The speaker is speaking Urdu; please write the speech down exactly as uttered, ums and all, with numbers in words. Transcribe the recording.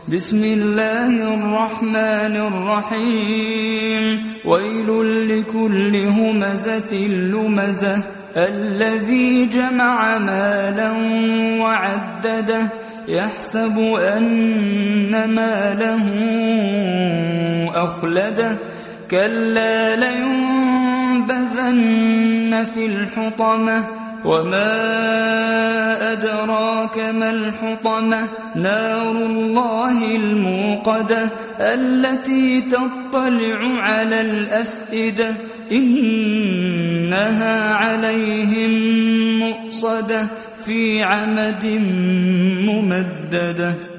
بسم الله الرحمن الرحيم ويل لكل همزة لمزة الذي جمع مالا وعدده يحسب أن ماله أخلده كلا لينبذن في الحطمة وما أدراك ما الحطمة نار الله الموقدة التي تطلع على الأفئدة إنها عليهم مؤصدة في عمد ممددة.